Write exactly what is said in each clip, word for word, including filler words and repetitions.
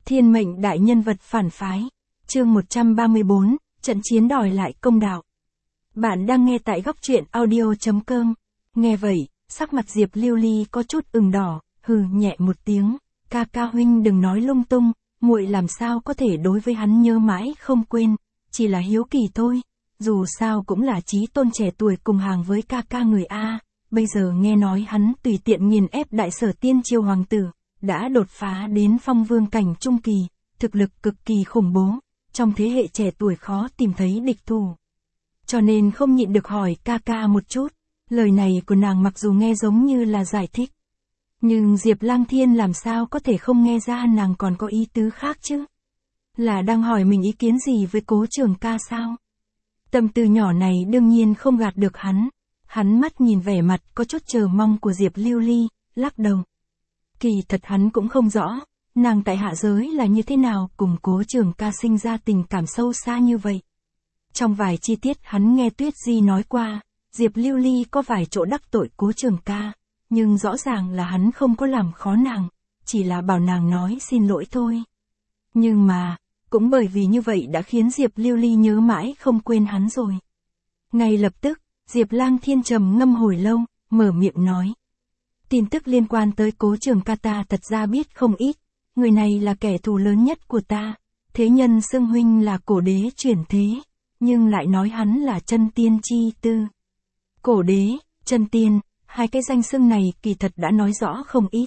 Thiên mệnh đại nhân vật phản phái. Chương một trăm ba mươi bốn, trận chiến đòi lại công đạo. Bạn đang nghe tại góc truyện audio chấm com. Nghe vậy, sắc mặt Diệp Lưu Ly có chút ửng đỏ, hừ nhẹ một tiếng, "Ca ca huynh đừng nói lung tung, muội làm sao có thể đối với hắn nhớ mãi không quên, chỉ là hiếu kỳ thôi, dù sao cũng là chí tôn trẻ tuổi cùng hàng với ca ca người a, bây giờ nghe nói hắn tùy tiện nghiền ép đại sở tiên triều hoàng tử, đã đột phá đến phong vương cảnh trung kỳ, thực lực cực kỳ khủng bố, trong thế hệ trẻ tuổi khó tìm thấy địch thủ. Cho nên không nhịn được hỏi ca ca một chút." Lời này của nàng mặc dù nghe giống như là giải thích, nhưng Diệp Lang Thiên làm sao có thể không nghe ra nàng còn có ý tứ khác chứ? Là đang hỏi mình ý kiến gì với Cố Trường Ca sao? Tâm tư nhỏ này đương nhiên không gạt được hắn. Hắn mắt nhìn vẻ mặt có chút chờ mong của Diệp Lưu Ly, lắc đầu. Kỳ thật hắn cũng không rõ, nàng tại hạ giới là như thế nào cùng Cố Trường Ca sinh ra tình cảm sâu xa như vậy. Trong vài chi tiết hắn nghe Tuyết Di nói qua, Diệp Lưu Ly có vài chỗ đắc tội Cố Trường Ca, nhưng rõ ràng là hắn không có làm khó nàng, chỉ là bảo nàng nói xin lỗi thôi. Nhưng mà, cũng bởi vì như vậy đã khiến Diệp Lưu Ly nhớ mãi không quên hắn rồi. Ngay lập tức, Diệp Lang Thiên trầm ngâm hồi lâu, mở miệng nói. Tin tức liên quan tới Cố Trường Ca ta thật ra biết không ít, người này là kẻ thù lớn nhất của ta, thế nhân xưng huynh là cổ đế chuyển thế, nhưng lại nói hắn là chân tiên chi tư. Cổ đế, chân tiên, hai cái danh xưng này kỳ thật đã nói rõ không ít.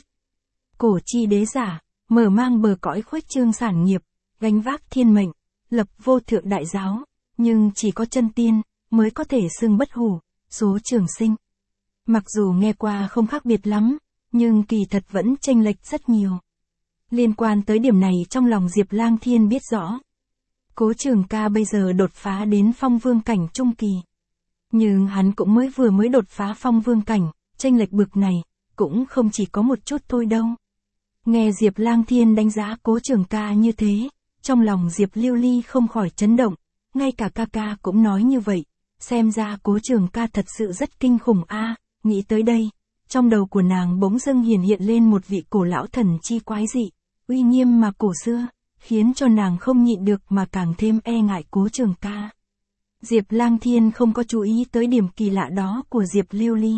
Cổ chi đế giả, mở mang bờ cõi khuếch trương sản nghiệp, gánh vác thiên mệnh, lập vô thượng đại giáo, nhưng chỉ có chân tiên mới có thể xưng bất hủ, số trường sinh. Mặc dù nghe qua không khác biệt lắm, nhưng kỳ thật vẫn chênh lệch rất nhiều. Liên quan tới điểm này trong lòng Diệp Lang Thiên biết rõ. Cố Trường Ca bây giờ đột phá đến phong vương cảnh trung kỳ. Nhưng hắn cũng mới vừa mới đột phá phong vương cảnh, chênh lệch bực này, cũng không chỉ có một chút thôi đâu. Nghe Diệp Lang Thiên đánh giá Cố Trường Ca như thế, trong lòng Diệp Lưu Ly không khỏi chấn động, ngay cả ca ca cũng nói như vậy, xem ra Cố Trường Ca thật sự rất kinh khủng a. Nghĩ tới đây, trong đầu của nàng bỗng dưng hiển hiện lên một vị cổ lão thần chi quái dị, uy nghiêm mà cổ xưa, khiến cho nàng không nhịn được mà càng thêm e ngại Cố Trường Ca. Diệp Lang Thiên không có chú ý tới điểm kỳ lạ đó của Diệp Lưu Ly.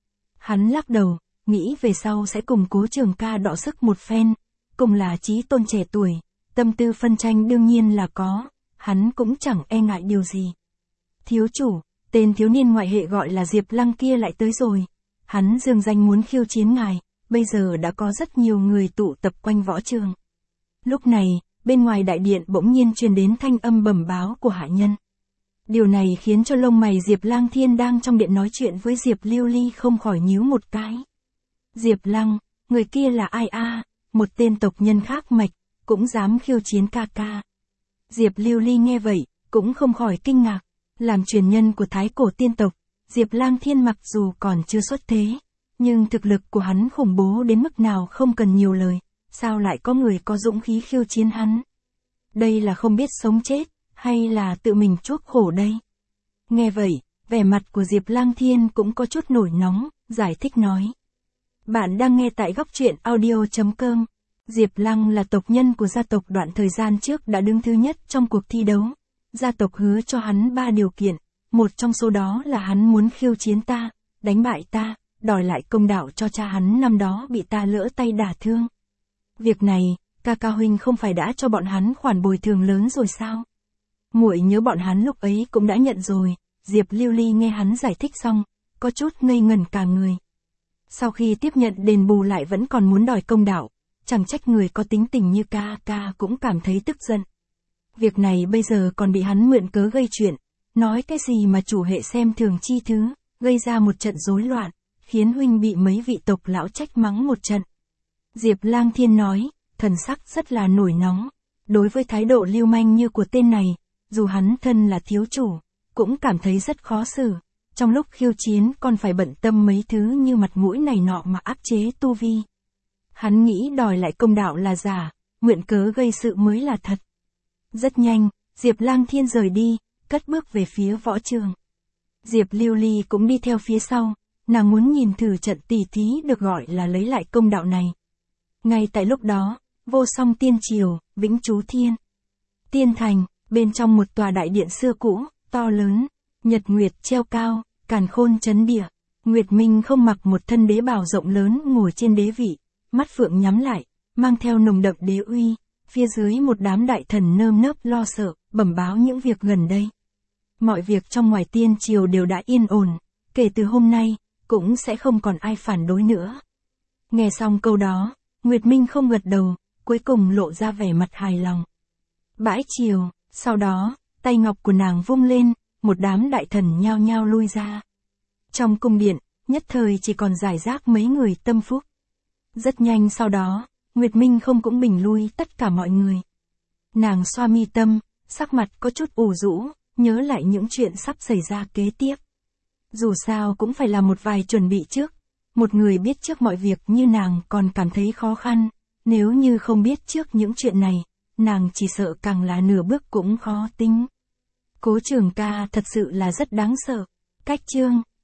Hắn lắc đầu, nghĩ về sau sẽ cùng Cố Trường Ca đọ sức một phen, cùng là chí tôn trẻ tuổi, tâm tư phân tranh đương nhiên là có, hắn cũng chẳng e ngại điều gì. Thiếu chủ, tên thiếu niên ngoại hệ gọi là Diệp Lăng kia lại tới rồi, hắn dương danh muốn khiêu chiến ngài, bây giờ đã có rất nhiều người tụ tập quanh võ trường. Lúc này, bên ngoài đại điện bỗng nhiên truyền đến thanh âm bẩm báo của hạ nhân. Điều này khiến cho lông mày Diệp Lang Thiên đang trong điện nói chuyện với Diệp Lưu Ly không khỏi nhíu một cái. Diệp Lăng, người kia là ai a? Một tên tộc nhân khác mạch, cũng dám khiêu chiến ca ca. Diệp Lưu Ly nghe vậy, cũng không khỏi kinh ngạc. Làm truyền nhân của Thái Cổ tiên tộc, Diệp Lang Thiên mặc dù còn chưa xuất thế, nhưng thực lực của hắn khủng bố đến mức nào không cần nhiều lời, sao lại có người có dũng khí khiêu chiến hắn? Đây là không biết sống chết, hay là tự mình chuốc khổ đây? Nghe vậy, vẻ mặt của Diệp Lang Thiên cũng có chút nổi nóng, giải thích nói. Bạn đang nghe tại góc truyện audio chấm com. Diệp Lăng là tộc nhân của gia tộc đoạn thời gian trước đã đứng thứ nhất trong cuộc thi đấu. Gia tộc hứa cho hắn ba điều kiện, một trong số đó là hắn muốn khiêu chiến ta, đánh bại ta, đòi lại công đạo cho cha hắn năm đó bị ta lỡ tay đả thương. Việc này, ca ca huynh không phải đã cho bọn hắn khoản bồi thường lớn rồi sao? Muội nhớ bọn hắn lúc ấy cũng đã nhận rồi. Diệp Lưu Ly nghe hắn giải thích xong, có chút ngây ngẩn cả người. Sau khi tiếp nhận đền bù lại vẫn còn muốn đòi công đạo, chẳng trách người có tính tình như ca ca cũng cảm thấy tức giận. Việc này bây giờ còn bị hắn mượn cớ gây chuyện, nói cái gì mà chủ hệ xem thường chi thứ, gây ra một trận rối loạn, khiến huynh bị mấy vị tộc lão trách mắng một trận. Diệp Lang Thiên nói, thần sắc rất là nổi nóng, đối với thái độ lưu manh như của tên này, dù hắn thân là thiếu chủ, cũng cảm thấy rất khó xử, trong lúc khiêu chiến còn phải bận tâm mấy thứ như mặt mũi này nọ mà áp chế tu vi. Hắn nghĩ đòi lại công đạo là giả, mượn cớ gây sự mới là thật. Rất nhanh, Diệp Lang Thiên rời đi, cất bước về phía võ trường. Diệp Lưu Ly cũng đi theo phía sau, nàng muốn nhìn thử trận tỉ thí được gọi là lấy lại công đạo này. Ngay tại lúc đó, Vô song tiên triều, Vĩnh Chú Thiên. Tiên thành, bên trong một tòa đại điện xưa cũ, to lớn, nhật nguyệt treo cao, càn khôn chấn địa. Nguyệt Minh không mặc một thân đế bào rộng lớn ngồi trên đế vị, mắt phượng nhắm lại, mang theo nồng đậm đế uy, phía dưới một đám đại thần nơm nớp lo sợ, bẩm báo những việc gần đây. Mọi việc trong ngoài tiên triều đều đã yên ổn, kể từ hôm nay, cũng sẽ không còn ai phản đối nữa. Nghe xong câu đó, Nguyệt Minh không gật đầu, cuối cùng lộ ra vẻ mặt hài lòng. Bãi chiều, sau đó, tay ngọc của nàng vung lên, một đám đại thần nhao nhao lui ra. Trong cung điện, nhất thời chỉ còn rải rác mấy người tâm phúc. Rất nhanh sau đó, Nguyệt Minh không cũng bình lui tất cả mọi người. Nàng xoa mi tâm, sắc mặt có chút ủ rũ, nhớ lại những chuyện sắp xảy ra kế tiếp. Dù sao cũng phải làm một vài chuẩn bị trước. Một người biết trước mọi việc như nàng còn cảm thấy khó khăn, nếu như không biết trước những chuyện này, nàng chỉ sợ càng là nửa bước cũng khó tính. Cố Trường Ca thật sự là rất đáng sợ. Cách chương